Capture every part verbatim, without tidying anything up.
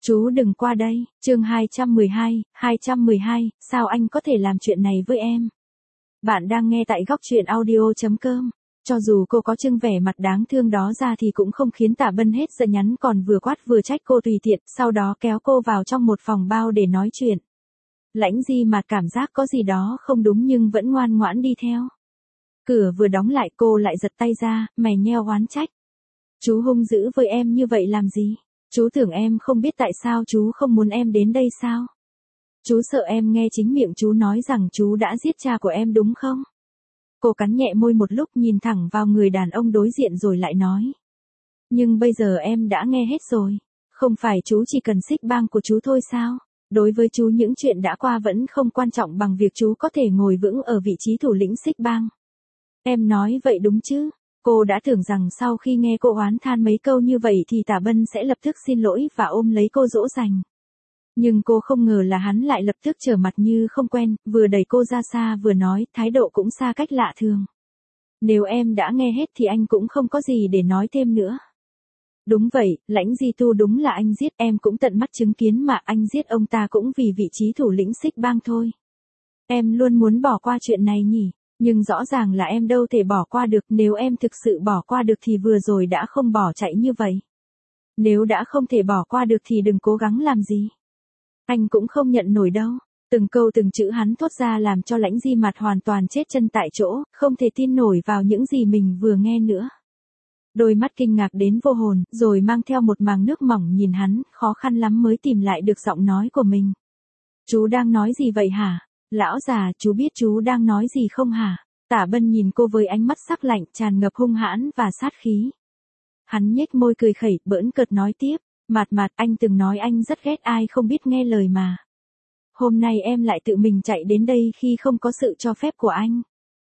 Chú đừng qua đây, chương hai trăm mười hai, hai trăm mười hai, sao anh có thể làm chuyện này với em? Bạn đang nghe tại góc truyện audio chấm com. Cho dù cô có trưng vẻ mặt đáng thương đó ra thì cũng không khiến Tả Bân hết giận, nhắn còn vừa quát vừa trách cô tùy tiện, sau đó kéo cô vào trong một phòng bao để nói chuyện. Lãnh Di Mạt cảm giác có gì đó không đúng nhưng vẫn ngoan ngoãn đi theo. Cửa vừa đóng lại cô lại giật tay ra, mày nheo oán trách. Chú hung dữ với em như vậy làm gì? Chú tưởng em không biết tại sao chú không muốn em đến đây sao? Chú sợ em nghe chính miệng chú nói rằng chú đã giết cha của em đúng không? Cô cắn nhẹ môi một lúc, nhìn thẳng vào người đàn ông đối diện rồi lại nói. Nhưng bây giờ em đã nghe hết rồi. Không phải chú chỉ cần xích bang của chú thôi sao? Đối với chú những chuyện đã qua vẫn không quan trọng bằng việc chú có thể ngồi vững ở vị trí thủ lĩnh xích bang. Em nói vậy đúng chứ? Cô đã tưởng rằng sau khi nghe cô oán than mấy câu như vậy thì Tả Bân sẽ lập tức xin lỗi và ôm lấy cô dỗ dành. Nhưng cô không ngờ là hắn lại lập tức trở mặt như không quen, vừa đẩy cô ra xa vừa nói, thái độ cũng xa cách lạ thường. Nếu em đã nghe hết thì anh cũng không có gì để nói thêm nữa. Đúng vậy, Lãnh Di Tu đúng là anh giết, em cũng tận mắt chứng kiến mà, anh giết ông ta cũng vì vị trí thủ lĩnh xích bang thôi. Em luôn muốn bỏ qua chuyện này nhỉ? Nhưng rõ ràng là em đâu thể bỏ qua được, nếu em thực sự bỏ qua được thì vừa rồi đã không bỏ chạy như vậy. Nếu đã không thể bỏ qua được thì đừng cố gắng làm gì. Anh cũng không nhận nổi đâu. Từng câu từng chữ hắn thốt ra làm cho Lãnh Di Mạt hoàn toàn chết chân tại chỗ, không thể tin nổi vào những gì mình vừa nghe nữa. Đôi mắt kinh ngạc đến vô hồn, rồi mang theo một màng nước mỏng nhìn hắn, khó khăn lắm mới tìm lại được giọng nói của mình. Chú đang nói gì vậy hả? Lão già, chú biết chú đang nói gì không hả? Tả Bân nhìn cô với ánh mắt sắc lạnh, tràn ngập hung hãn và sát khí. Hắn nhếch môi cười khẩy, bỡn cợt nói tiếp. Mạt Mạt, anh từng nói anh rất ghét ai không biết nghe lời mà. Hôm nay em lại tự mình chạy đến đây khi không có sự cho phép của anh.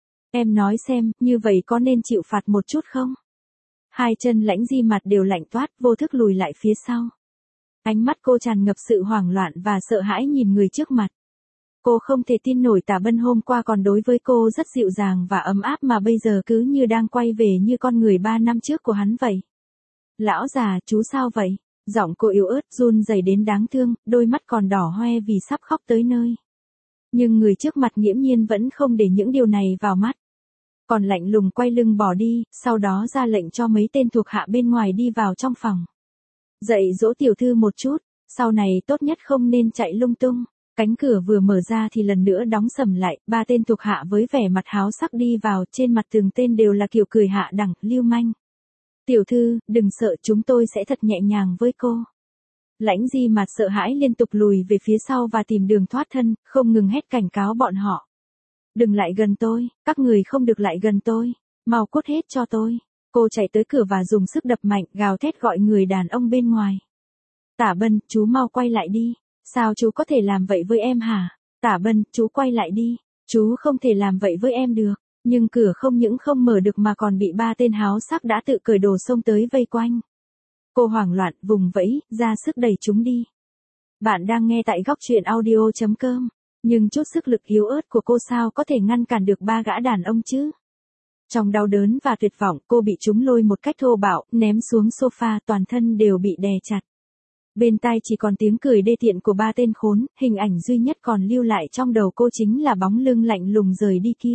Em nói xem, như vậy có nên chịu phạt một chút không? Hai chân Lãnh Di Mạt đều lạnh toát, vô thức lùi lại phía sau. Ánh mắt cô tràn ngập sự hoảng loạn và sợ hãi nhìn người trước mặt. Cô không thể tin nổi Tả Bân hôm qua còn đối với cô rất dịu dàng và ấm áp mà bây giờ cứ như đang quay về như con người ba năm trước của hắn vậy. Lão già, chú sao vậy? Giọng cô yếu ớt, run rẩy đến đáng thương, đôi mắt còn đỏ hoe vì sắp khóc tới nơi. Nhưng người trước mặt nghiễm nhiên vẫn không để những điều này vào mắt. Còn lạnh lùng quay lưng bỏ đi, sau đó ra lệnh cho mấy tên thuộc hạ bên ngoài đi vào trong phòng. Dạy dỗ tiểu thư một chút, sau này tốt nhất không nên chạy lung tung. Cánh cửa vừa mở ra thì lần nữa đóng sầm lại, ba tên thuộc hạ với vẻ mặt háo sắc đi vào, trên mặt từng tên đều là kiểu cười hạ đẳng, lưu manh. Tiểu thư, đừng sợ, chúng tôi sẽ thật nhẹ nhàng với cô. Lãnh Di Mạt sợ hãi liên tục lùi về phía sau và tìm đường thoát thân, không ngừng hét cảnh cáo bọn họ. Đừng lại gần tôi, các người không được lại gần tôi, mau cút hết cho tôi. Cô chạy tới cửa và dùng sức đập mạnh, gào thét gọi người đàn ông bên ngoài. Tả Bân, chú mau quay lại đi. Sao chú có thể làm vậy với em hả? Tả Bân, chú quay lại đi. Chú không thể làm vậy với em được. Nhưng cửa không những không mở được mà còn bị ba tên háo sắc đã tự cởi đồ xông tới vây quanh. Cô hoảng loạn, vùng vẫy, ra sức đẩy chúng đi. Bạn đang nghe tại góc truyện audio chấm com. Nhưng chút sức lực yếu ớt của cô sao có thể ngăn cản được ba gã đàn ông chứ? Trong đau đớn và tuyệt vọng, cô bị chúng lôi một cách thô bạo, ném xuống sofa, toàn thân đều bị đè chặt. Bên tai chỉ còn tiếng cười đê tiện của ba tên khốn, hình ảnh duy nhất còn lưu lại trong đầu cô chính là bóng lưng lạnh lùng rời đi kia.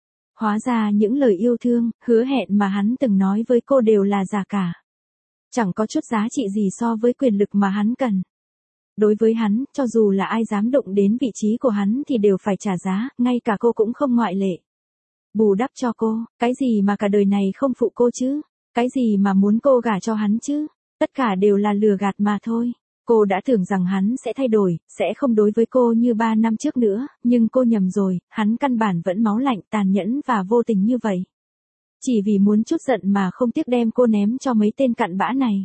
Hóa ra những lời yêu thương, hứa hẹn mà hắn từng nói với cô đều là giả cả. Chẳng có chút giá trị gì so với quyền lực mà hắn cần. Đối với hắn, cho dù là ai dám đụng đến vị trí của hắn thì đều phải trả giá, ngay cả cô cũng không ngoại lệ. Bù đắp cho cô, cái gì mà cả đời này không phụ cô chứ? Cái gì mà muốn cô gả cho hắn chứ? Tất cả đều là lừa gạt mà thôi. Cô đã tưởng rằng hắn sẽ thay đổi, sẽ không đối với cô như ba năm trước nữa, nhưng cô nhầm rồi, hắn căn bản vẫn máu lạnh, tàn nhẫn và vô tình như vậy. Chỉ vì muốn chút giận mà không tiếc đem cô ném cho mấy tên cặn bã này.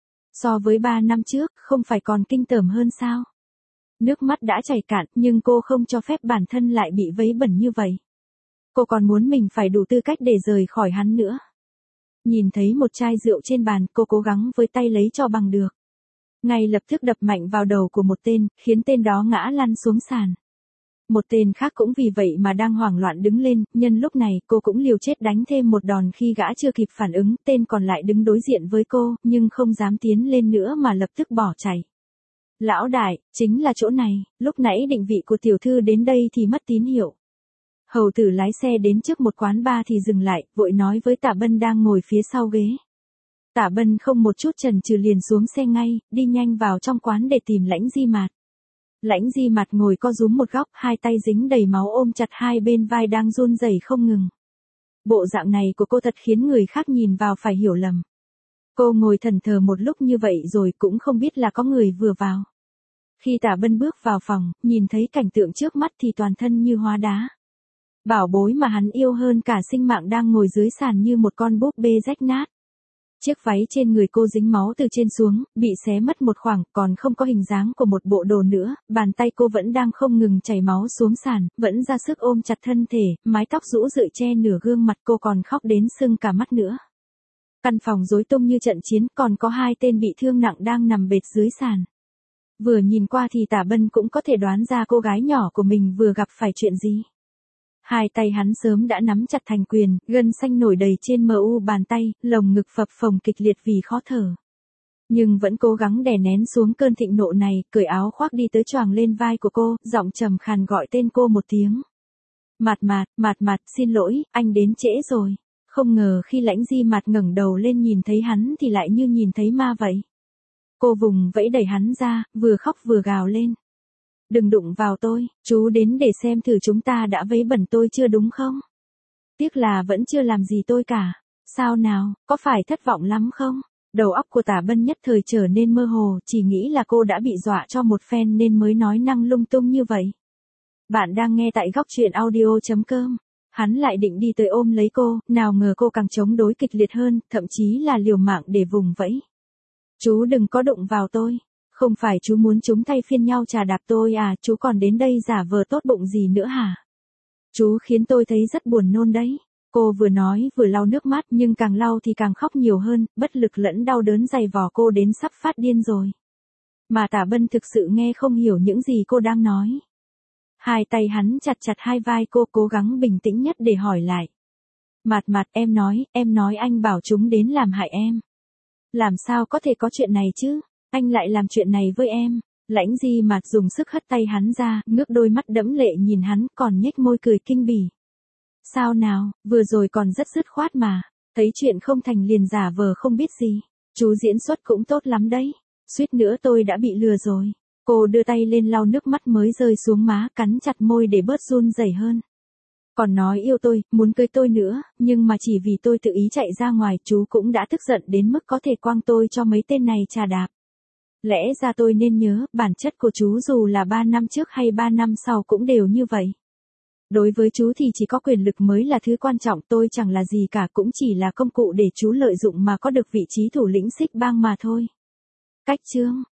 So với ba năm trước, không phải còn kinh tởm hơn sao? Nước mắt đã chảy cạn, nhưng cô không cho phép bản thân lại bị vấy bẩn như vậy. Cô còn muốn mình phải đủ tư cách để rời khỏi hắn nữa. Nhìn thấy một chai rượu trên bàn, cô cố gắng với tay lấy cho bằng được. Ngay lập tức đập mạnh vào đầu của một tên, khiến tên đó ngã lăn xuống sàn. Một tên khác cũng vì vậy mà đang hoảng loạn đứng lên, nhân lúc này cô cũng liều chết đánh thêm một đòn khi gã chưa kịp phản ứng, tên còn lại đứng đối diện với cô, nhưng không dám tiến lên nữa mà lập tức bỏ chạy. Lão đại, chính là chỗ này, lúc nãy định vị của tiểu thư đến đây thì mất tín hiệu. Hầu tử lái xe đến trước một quán bar thì dừng lại, vội nói với Tạ Bân đang ngồi phía sau ghế. Tạ Bân không một chút chần chừ liền xuống xe ngay, đi nhanh vào trong quán để tìm Lãnh Di Mạt. Lãnh Di Mạt ngồi co rúm một góc, hai tay dính đầy máu ôm chặt hai bên vai đang run rẩy không ngừng. Bộ dạng này của cô thật khiến người khác nhìn vào phải hiểu lầm. Cô ngồi thẫn thờ một lúc như vậy rồi cũng không biết là có người vừa vào. Khi Tạ Bân bước vào phòng, nhìn thấy cảnh tượng trước mắt thì toàn thân như hóa đá. Bảo bối mà hắn yêu hơn cả sinh mạng đang ngồi dưới sàn như một con búp bê rách nát. Chiếc váy trên người cô dính máu từ trên xuống, bị xé mất một khoảng, còn không có hình dáng của một bộ đồ nữa, bàn tay cô vẫn đang không ngừng chảy máu xuống sàn, vẫn ra sức ôm chặt thân thể, mái tóc rũ rượi che nửa gương mặt, cô còn khóc đến sưng cả mắt nữa. Căn phòng rối tung như trận chiến, còn có hai tên bị thương nặng đang nằm bệt dưới sàn. Vừa nhìn qua thì Tạ Bân cũng có thể đoán ra cô gái nhỏ của mình vừa gặp phải chuyện gì. Hai tay hắn sớm đã nắm chặt thành quyền, gân xanh nổi đầy trên mu bàn tay, lồng ngực phập phồng kịch liệt vì khó thở. Nhưng vẫn cố gắng đè nén xuống cơn thịnh nộ này, cởi áo khoác đi tới choàng lên vai của cô, giọng trầm khàn gọi tên cô một tiếng. Mạt Mạt, Mạt Mạt, xin lỗi, anh đến trễ rồi. Không ngờ khi Lãnh Di Mạt ngẩng đầu lên nhìn thấy hắn thì lại như nhìn thấy ma vậy. Cô vùng vẫy đẩy hắn ra, vừa khóc vừa gào lên. Đừng đụng vào tôi, chú đến để xem thử chúng ta đã vấy bẩn tôi chưa đúng không? Tiếc là vẫn chưa làm gì tôi cả. Sao nào, có phải thất vọng lắm không? Đầu óc của Tạ Bân nhất thời trở nên mơ hồ, chỉ nghĩ là cô đã bị dọa cho một phen nên mới nói năng lung tung như vậy. Bạn đang nghe tại góc truyện audio chấm com. Hắn lại định đi tới ôm lấy cô, nào ngờ cô càng chống đối kịch liệt hơn, thậm chí là liều mạng để vùng vẫy. Chú đừng có đụng vào tôi. Không phải chú muốn chúng thay phiên nhau chà đạp tôi à, chú còn đến đây giả vờ tốt bụng gì nữa hả? Chú khiến tôi thấy rất buồn nôn đấy. Cô vừa nói vừa lau nước mắt nhưng càng lau thì càng khóc nhiều hơn, bất lực lẫn đau đớn dày vò cô đến sắp phát điên rồi. Mà Tạ Bân thực sự nghe không hiểu những gì cô đang nói. Hai tay hắn chặt chặt hai vai cô, cố gắng bình tĩnh nhất để hỏi lại. Mạt Mạt, em nói, em nói anh bảo chúng đến làm hại em. Làm sao có thể có chuyện này chứ? Anh lại làm chuyện này với em. Lãnh Di Mạt dùng sức hất tay hắn ra, ngước đôi mắt đẫm lệ nhìn hắn, còn nhếch môi cười kinh bỉ. Sao nào, vừa rồi còn rất dứt khoát mà, thấy chuyện không thành liền giả vờ không biết gì. Chú diễn xuất cũng tốt lắm đấy, suýt nữa tôi đã bị lừa rồi. Cô đưa tay lên lau nước mắt mới rơi xuống má, cắn chặt môi để bớt run rẩy hơn. Còn nói yêu tôi, muốn cưới tôi nữa, nhưng mà chỉ vì tôi tự ý chạy ra ngoài, chú cũng đã tức giận đến mức có thể quăng tôi cho mấy tên này chà đạp. Lẽ ra tôi nên nhớ, bản chất của chú dù là ba năm trước hay ba năm sau cũng đều như vậy. Đối với chú thì chỉ có quyền lực mới là thứ quan trọng, tôi chẳng là gì cả, cũng chỉ là công cụ để chú lợi dụng mà có được vị trí thủ lĩnh Xích Bang mà thôi. Cách chương